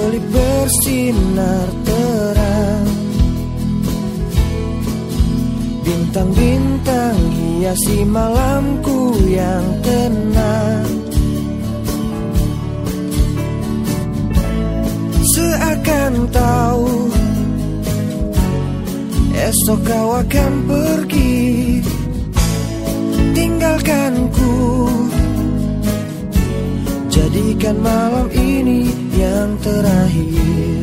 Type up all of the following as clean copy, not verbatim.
kelip bersinar terang. Bintang-bintang hiasi malamku yang tenang. Seakan tahu esok kau akan pergi, tinggalkanku. Jadikan malam ini yang terakhir.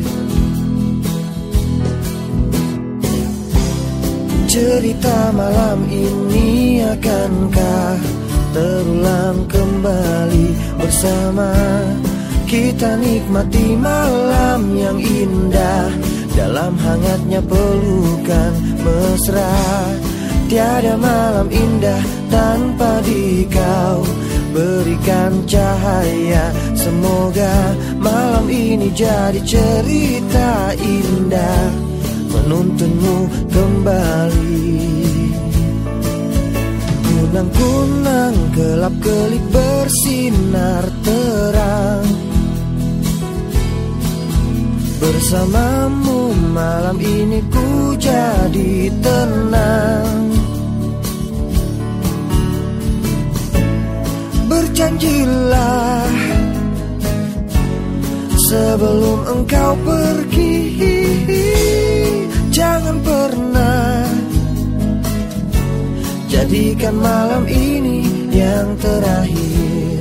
Cerita malam ini akankah terulang kembali bersama? Kita nikmati malam yang indah dalam hangatnya pelukan mesra. Tiada malam indah tanpa di kau berikan cahaya. Semoga malam ini jadi cerita indah menuntunmu kembali. Kunang-kunang gelap-gelip bersinar terang. Bersamamu malam ini ku jadi tenang. Berjanjilah sebelum engkau pergi, jangan pernah jadikan malam ini yang terakhir.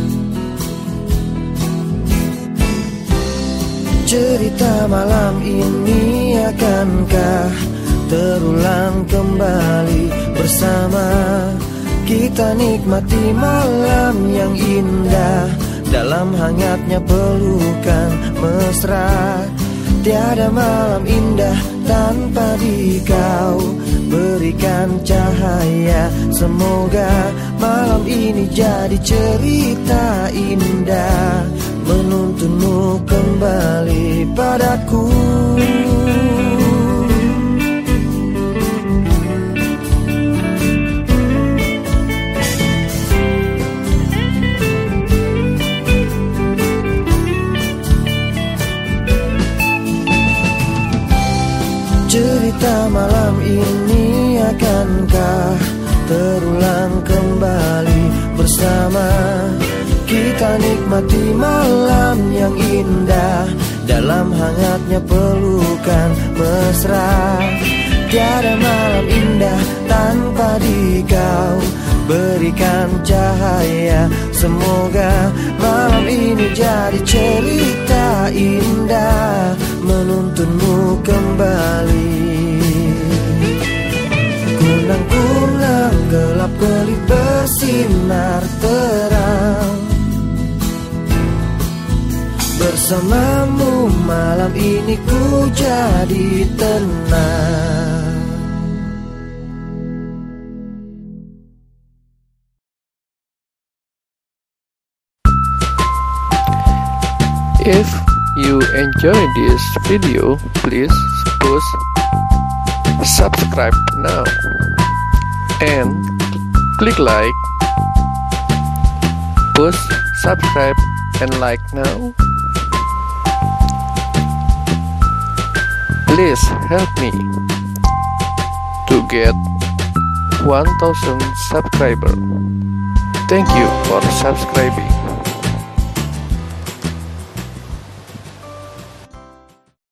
Cerita malam ini akankah terulang kembali bersama? Kita nikmati malam yang indah dalam hangatnya pelukan mesra. Tiada malam indah tanpa di kau berikan cahaya. Semoga malam ini jadi cerita indah menuntunmu kembali padaku. Cerita malam ini akankah terulang kembali bersama? Kita nikmati malam yang indah dalam hangatnya pelukan mesra. Tiada malam indah tanpa di kau berikan cahaya. Semoga malam ini jadi cerita indah menuntunmu kembali. Kunang-kunang gelap-gelip bersinar terang. Bersamamu malam ini ku jadi tenang. If you enjoy this video, please push subscribe now and click like. Push subscribe and like now. Please help me to get 1000 subscribers. Thank you for subscribing.